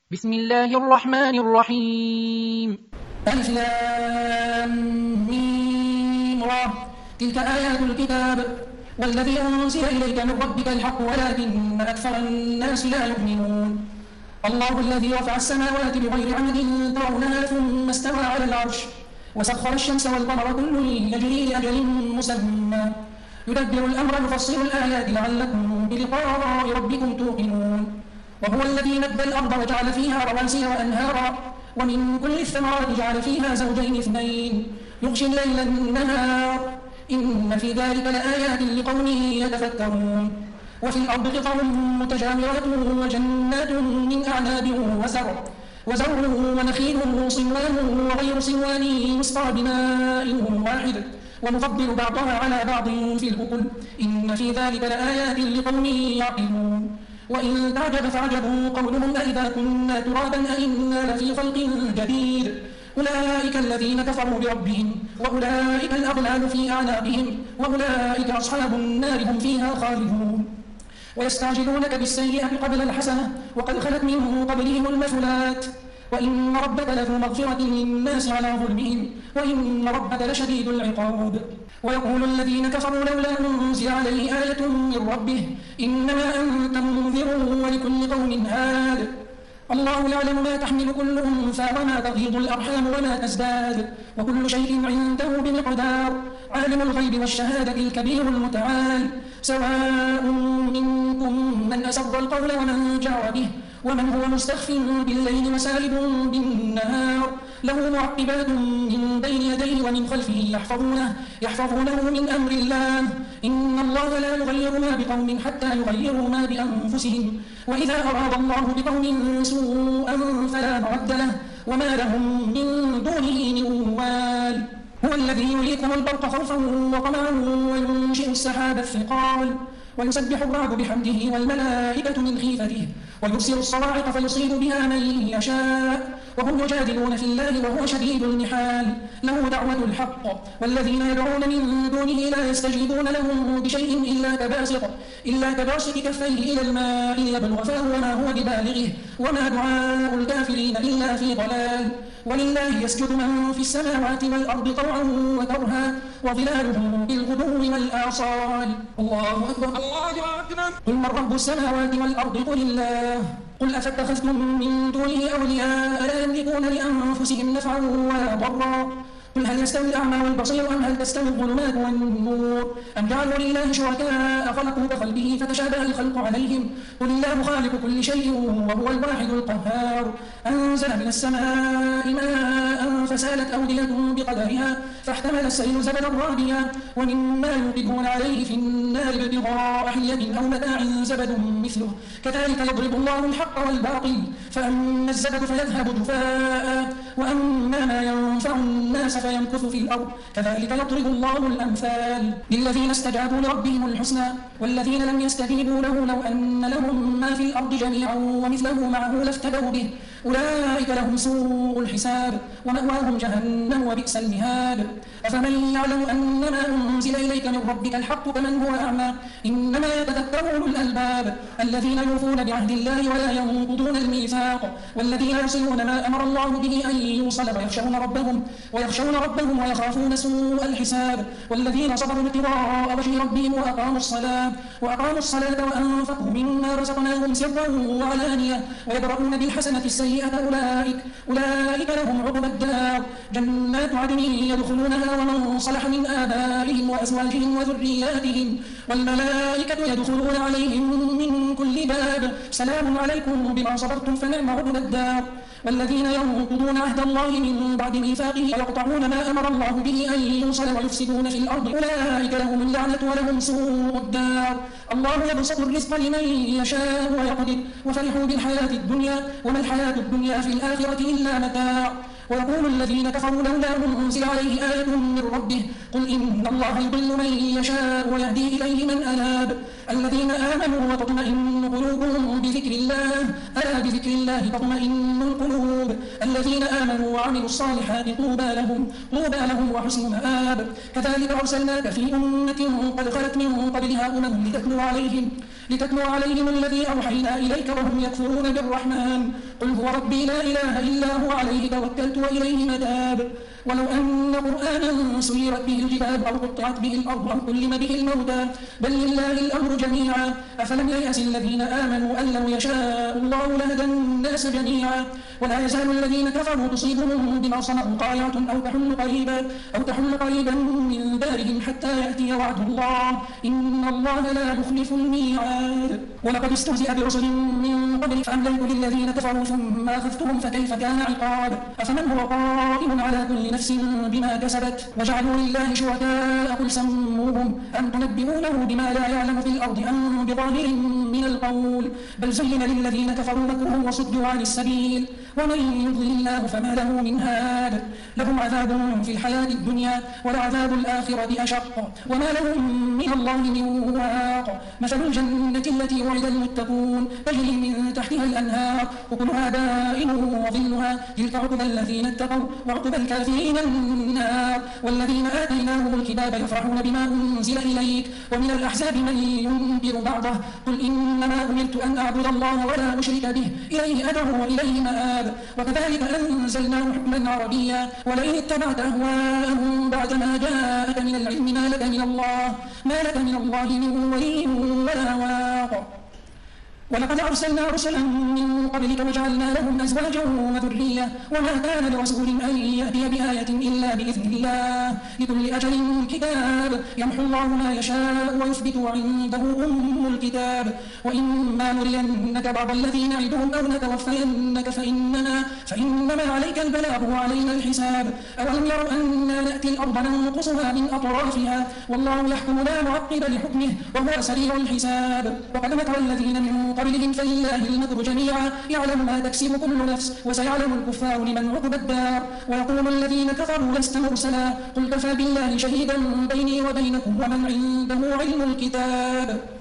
بسم الله الرحمن الرحيم. ألف لام ميم را تلك آيات الكتاب والذي أنزل إليك من ربك الحق ولكن أكثر الناس لا يؤمنون. الله الذي رفع السماوات بغير عمد ترونها ثم استوى على العرش وسخر الشمس والقمر كل يجري لأجل مسمى يدبر الأمر يفصل الآيات لعلكم بلقاء ربكم توقنون. وهو الذي مد الأرض وجعل فيها رواسي وأنهارا ومن كل الثمرات جعل فيها زوجين اثنين يغشي الليل النهار إن في ذلك لآيات لقوم يتفكرون. وفي الأرض قطع متجاورات وجنات من أعناب وزرع ونخيل صنوان وغير صنوان يسقى بماء واحد ونفضل بعضها على بعض في الأكل إن في ذلك لآيات لقوم يعقلون. وإن تعجب فعجب قولهم أئذا كنا ترابا أئنا لفي خلق جديد أولئك الذين كفروا بربهم وأولئك الأغلال في أعناقهم وأولئك أصحاب النار هم فيها خالدون. ويستعجلونك بالسيئة قبل الحسنة وقد خلت من قبلهم المثلات وإن ربك لذو مغفرة للناس على ظلمهم وإن ربك لشديد العقاب. ويقول الذين كفروا لولا أنزل عليه آية من ربه إنما أنت منذر ولكل قوم هاد الله يعلم ما تحمل كل أنثى وما تغيض الأرحام وما تزداد وكل شيء عنده بمقدار. عالم الغيب والشهادة الكبير المتعال سواء منكم من أسر القول ومن جهر به ومن هو مستخف بالليل وسارب بالنهار له معقبات من بين يديه ومن خلفه يحفظونه من أمر الله إن الله لا يغير ما بقوم حتى يغيروا ما بأنفسهم وإذا أراد الله بقوم سوءا فلا مرد له وما لهم من دونه من وال. هو الذي يريكم البرق خوفا وطمعا وينشئ السحاب الثقال ويسبح الرعد بحمده والملائكة من خيفته ويرسل الصواعق فيصيب بها من يشاء وهم يجادلون في الله وهو شديد المحال له دعوة الحق والذين يدعون من دونه لا يستجيبون لهم بشيء إلا كباسط كفيه إلى الماء ليبلغ فاه وما هو ببالغه وما دعاء الكافرين إلا في ضلال. ولله يسجد من في السماوات والأرض طوعا وكرها وظلالهم بالغدو والآصال. الله أكبر. قل من رب السماوات والأرض قل الله قل أفاتخذتم من دونه أولياء لا يملكون لأنفسهم نفعا ولا ضرا قل هل يستوي الأعمى والبصير أم هل تستوي الظلمات والنور أم جعلوا لله شركاء خلقوا كخلقه فتشابه الخلق عليهم قل الله خالق كل شيء وهو الواحد القهار أنزل من السماء ماء فسالت أودية بقدرها فاحتمل السيل زبدا رابيا ومما يوقدون عليه في النار ابتغاء حلية أو متاع زبد مثله كذلك يضرب الله الحق والباطل فأما الزبد فيذهب جفاء وأما ما ينفع الناس فيمكث في الأرض كذلك يضرب الله الأمثال للذين استجابوا لربهم الحسنى والذين لم يستجيبوا له لو أن لهم ما في الأرض جميعا ومثله معه لافتدوا به أولئك لهم سوء الحساب ومأواهم جهنم وبئس المهاد. أفمن يعلم أنما أنزل إليك من ربك الحق كمن هو أعمى إنما يتذكر أولو الألباب الذين يوفون بعهد الله ولا ينقضون الميثاق والذين يصلون ما أمر الله به أن يوصل ويخشون ربهم ويخافون سوء الحساب والذين صبروا ابتغاء وجه ربهم وأقاموا الصلاة وأنفقوا مما رزقناهم سرا وعلانية ويدرؤون بالحسنة السيئة أولئك لهم عقبى الدار جنات عدن يدخلونها ومن صلح من آبائهم وأزواجهم وذرياتهم والملائكة يدخلون عليهم من كل باب سلام عليكم بما صبرتم فنعم عقبى الدار. والذين ينقضون عهد الله من بعد ميثاقه ويقطعون ما أمر الله به أن يوصل ويفسدون في الأرض أولئك لهم اللعنة ولهم سوء الدار. الله يبسط الرزق لمن يشاء ويقدر وفرحوا بالحياة الدنيا وما الحياة الدنيا في الآخرة إلا متاع. ويقول الذين كفروا لولا أنزل عليه آية من ربه قل إن الله يضل من يشاء ويهدي إليه من أناب الذين آمنوا وتطمئن قلوبهم بذكر الله ألا بذكر الله تطمئن القلوب الذين آمنوا وعملوا الصالحات طوبى لهم وحسن مآب. كذلك أرسلناك في أمة قد خلت من قبلها أمم لتتلو عليهم الذي أوحينا إليك وهم يكفرون بالرحمن قل هو ربي لا إله إلا هو عليه توكلت وإليه متاب ولو أن قرآنا سيرت به الجبال أو قطعت به الأرض أو كلم به الموتى بل لله الأمر جميعا أفلم ييأس الذين آمنوا أن لو يشاء الله لهدى الناس جميعا ولا يزال الذين كفروا تصيبهم بما صنعوا قارعة أو تحل قريبا من دارهم حتى يأتي وعد الله إن الله لا يخلف الميعاد ولقد استهزئ برسل من قبل فأمليت للذين كفروا ثم أخذتهم فكيف كان عقاب أفمن هو قائم على كل نفس بما كسبت وجعلوا لله شركاء قل سموهم أم تنبئونه بما لا يعلم في الأرض أم بظاهر من القول بل زين للذين كفروا مكرهم وصدوا عن السبيل ومن يضلل الله فما له من هاد لهم عذاب في الحياة الدنيا ولعذاب الآخرة أشق وما لهم من الله من واق مثل الجنة التي وعد المتقون تجري من تحتها الأنهار أكلها دائم وظلها تلك عقبى الذين اتقوا وعقبى الكافرين النار والذين آتيناهم الكتاب يفرحون بما أنزل إليك ومن الأحزاب من ينكر بعضه قل إنما أمرت أن أعبد الله ولا أشرك به إليه أدعو وإليه مآب وكذلك أنزلناه حكما عربيا ولئن اتبعت أهواءهم بعدما جاءك من العلم ما لك من الله من ولي ولا واق ولقد أرسلنا رسلا من قبلك وجعلنا لهم أزواجا وذرية وما كان لرسول أن يأتي بآية إلا بإذن الله لكل أجل كتاب يمحو الله ما يشاء ويثبت عنده أم الكتاب وإما نرينك بعض الذي نعدهم أو نتوفينك فإنما عليك البلاغ وعلينا الحساب أولم يروا أنا نأتي الأرض ننقصها من أطرافها والله يحكم لا معقب لحكمه وهو سريع الحساب وقد مكر الذين من قبلهم فلله المكر جميعا يعلم ما تكسب كل نفس وسيعلم الكفار لمن عقبى الدار ويقول الذين كفروا لست مرسلا قل كفى بالله شهيدا بيني وبينكم ومن عنده علم الكتاب